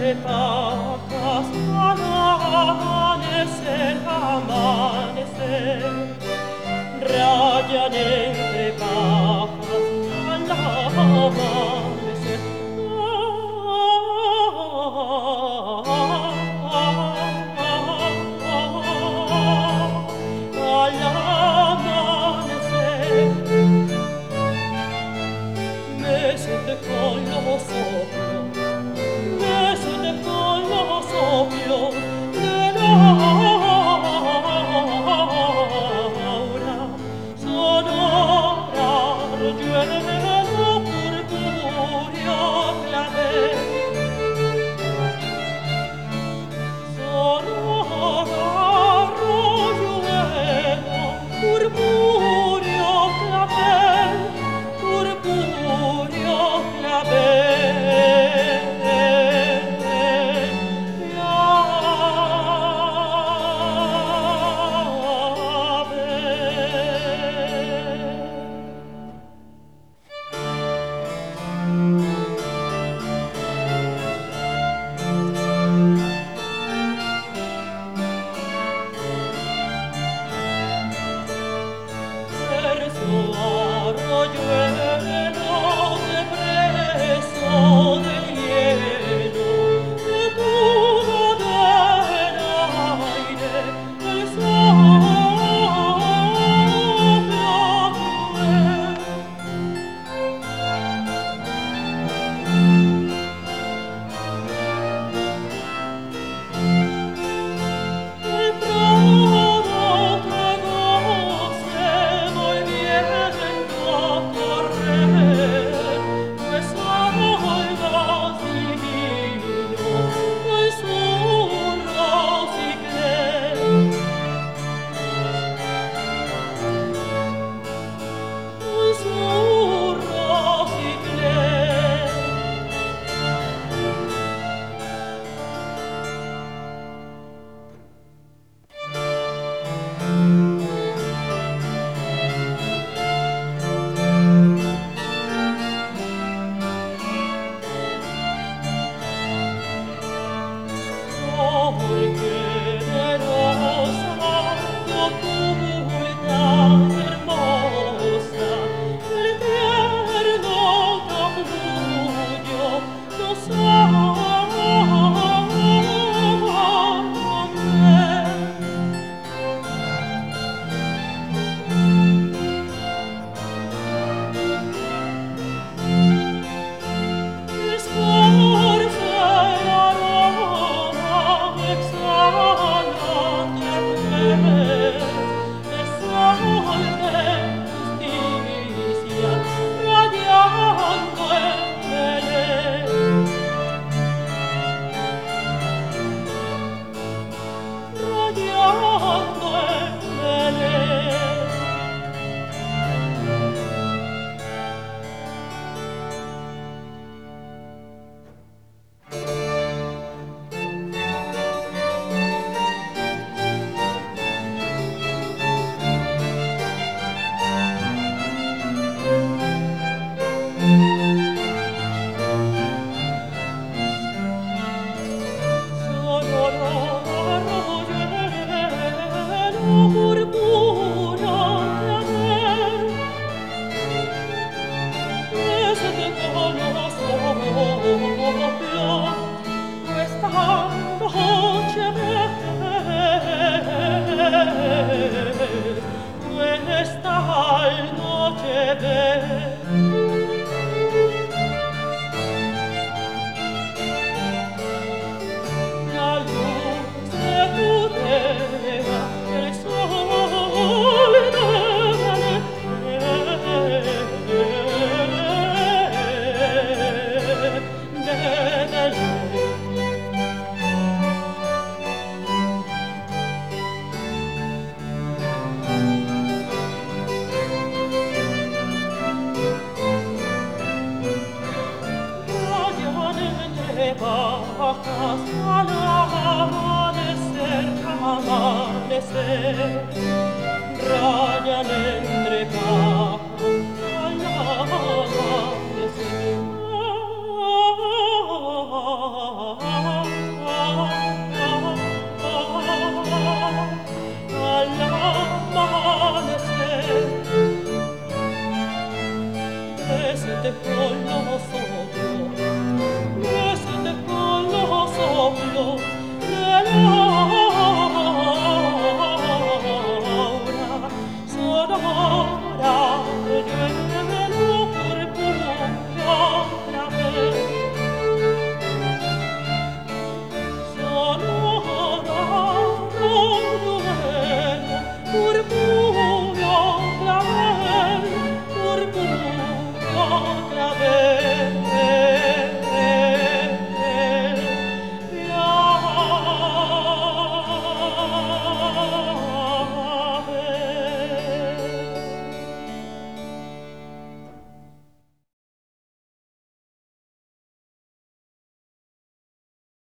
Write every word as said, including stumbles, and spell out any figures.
entre pajas al amanecer, amanecer. Rayan entre pajas al amanecer. Al amanecer me siente con los soplos, me siente con los soplos de la aura sonora, lleno purpúreo clavel. Sonora, arroyuelo, purpúreo clavel, purpúreo clavel. Verso arroyuelo de preso de hielo, de todo del aire el soplo cruel. El prado tragóse volviendo a correr, pues oigas divinos, pues susurros y clés, susurros y clés. Porque de rosa, no tumultas hermosa, el tierno capullo nos ama romper. Escorce el aroma, exhala tiernes, el sol de justicia, radiando en Belén. Radiando en Belén. Sonora, arroyuelo, purpúreo clavel, me siente con los soplos, esta noche ves, esta noche ves. La luz de tu deja, el sol de bajas al amanecer, amanecer, rayan entre pajas.